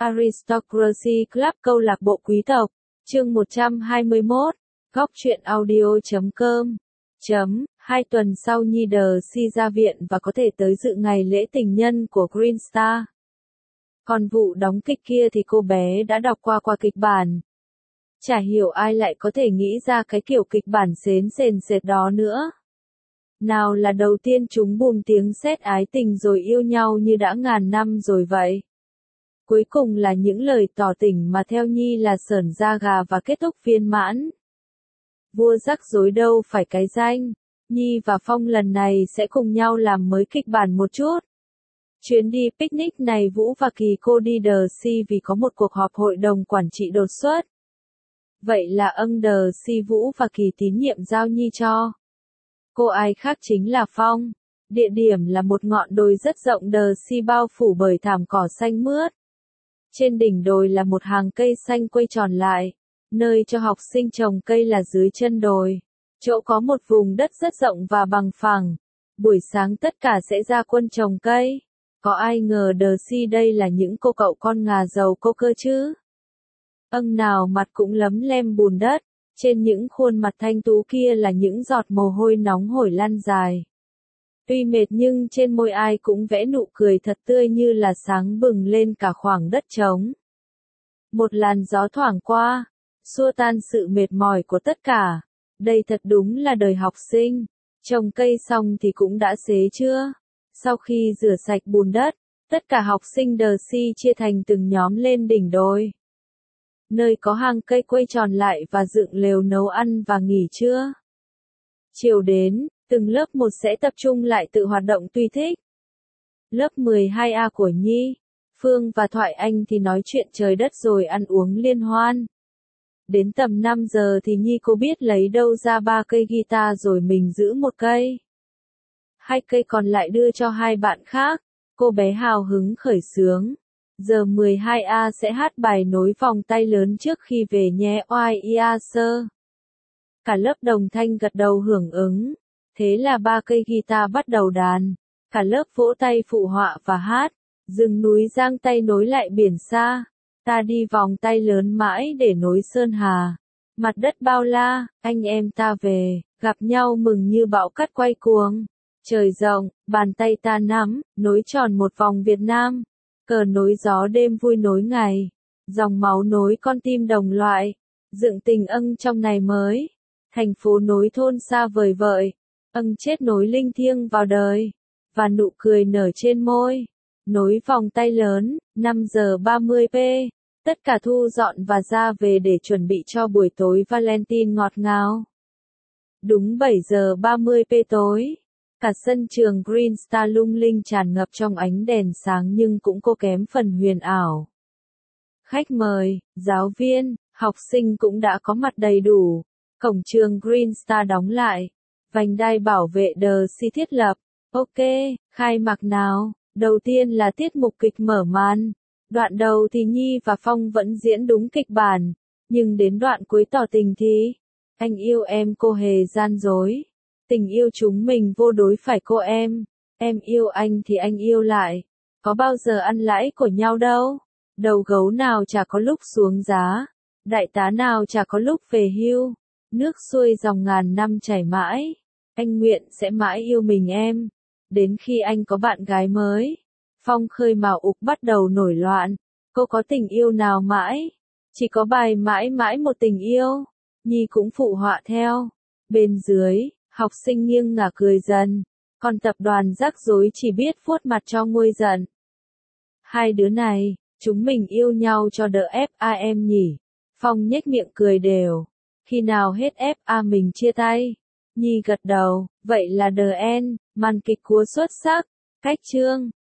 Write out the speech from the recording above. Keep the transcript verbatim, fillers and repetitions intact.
Aristocracy Club câu lạc bộ quý tộc, chương một trăm hai mươi mốt, góc truyện audio chấm com. Chấm, hai tuần sau Nhi Darcy ra viện và có thể tới dự ngày lễ tình nhân của Green Star. Còn vụ đóng kịch kia thì cô bé đã đọc qua qua kịch bản. Chả hiểu ai lại có thể nghĩ ra cái kiểu kịch bản xến sền sệt đó nữa. Nào là đầu tiên chúng bùm tiếng sét ái tình rồi yêu nhau như đã ngàn năm rồi vậy. Cuối cùng là những lời tỏ tình mà theo Nhi là sởn da gà và kết thúc viên mãn. Vua rắc rối đâu phải cái danh, Nhi và Phong lần này sẽ cùng nhau làm mới kịch bản một chút. Chuyến đi picnic này Vũ và Kỳ cô đi Darcy vì có một cuộc họp hội đồng quản trị đột xuất. Vậy là ông Darcy Vũ và Kỳ tín nhiệm giao Nhi cho. Cô ai khác chính là Phong. Địa điểm là một ngọn đồi rất rộng Darcy bao phủ bởi thảm cỏ xanh mướt. Trên đỉnh đồi là một hàng cây xanh quay tròn lại. Nơi cho học sinh trồng cây là dưới chân đồi. Chỗ có một vùng đất rất rộng và bằng phẳng. Buổi sáng tất cả sẽ ra quân trồng cây. Có ai ngờ Darcy đây là những cô cậu con ngà giàu cô cơ chứ? Âng nào mặt cũng lấm lem bùn đất. Trên những khuôn mặt thanh tú kia là những giọt mồ hôi nóng hổi lăn dài. Tuy mệt nhưng trên môi ai cũng vẽ nụ cười thật tươi như là sáng bừng lên cả khoảng đất trống. Một làn gió thoảng qua, xua tan sự mệt mỏi của tất cả. Đây thật đúng là đời học sinh. Trồng cây xong thì cũng đã xế chưa? Sau khi rửa sạch bùn đất, tất cả học sinh Darcy chia thành từng nhóm lên đỉnh đồi. Nơi có hàng cây quay tròn lại và dựng lều nấu ăn và nghỉ trưa. Chiều đến, từng lớp một sẽ tập trung lại tự hoạt động tùy thích. Lớp mười hai A của Nhi, Phương và Thoại Anh thì nói chuyện trời đất rồi ăn uống liên hoan. Đến tầm năm giờ thì Nhi cô biết lấy đâu ra ba cây guitar rồi mình giữ một cây. Hai cây còn lại đưa cho hai bạn khác, cô bé hào hứng khởi xướng. Giờ mười hai A sẽ hát bài nối vòng tay lớn trước khi về nhé oai ia sơ. Cả lớp đồng thanh gật đầu hưởng ứng. Thế là ba cây guitar bắt đầu đàn. Cả lớp vỗ tay phụ họa và hát. Rừng núi giang tay nối lại biển xa. Ta đi vòng tay lớn mãi để nối sơn hà. Mặt đất bao la, anh em ta về, gặp nhau mừng như bão cát quay cuồng. Trời rộng, bàn tay ta nắm, nối tròn một vòng Việt Nam. Cờ nối gió đêm vui nối ngày. Dòng máu nối con tim đồng loại. Dựng tình ân trong ngày mới. Thành phố nối thôn xa vời vợi. Ân chết nối linh thiêng vào đời. Và nụ cười nở trên môi. Nối vòng tay lớn, năm giờ ba mươi p. Tất cả thu dọn và ra về để chuẩn bị cho buổi tối Valentine ngọt ngào. Đúng bảy giờ ba mươi p tối. Cả sân trường Green Star lung linh tràn ngập trong ánh đèn sáng nhưng cũng cô kém phần huyền ảo. Khách mời, giáo viên, học sinh cũng đã có mặt đầy đủ. Cổng trường Green Star đóng lại. Vành đai bảo vệ Darcy thiết lập. Ok, khai mạc nào. Đầu tiên là tiết mục kịch mở màn. Đoạn đầu thì Nhi và Phong vẫn diễn đúng kịch bản. Nhưng đến đoạn cuối tỏ tình thì anh yêu em cô hề gian dối. Tình yêu chúng mình vô đối phải cô em. Em yêu anh thì anh yêu lại. Có bao giờ ăn lãi của nhau đâu. Đầu gấu nào chả có lúc xuống giá. Đại tá nào chả có lúc về hưu. Nước xuôi dòng ngàn năm chảy mãi. Anh nguyện sẽ mãi yêu mình em. Đến khi anh có bạn gái mới. Phong khơi mào ục bắt đầu nổi loạn. Cô có tình yêu nào mãi. Chỉ có bài mãi mãi một tình yêu. Nhi cũng phụ họa theo. Bên dưới, học sinh nghiêng ngả cười dần. Còn tập đoàn rắc rối chỉ biết vuốt mặt cho nguôi giận. Hai đứa này, chúng mình yêu nhau cho đỡ ép a em nhỉ. Phong nhếch miệng cười đều. Khi nào hết ép a mình chia tay. Nhi gật đầu, vậy là The End, màn kịch cúa xuất sắc. Cách chương.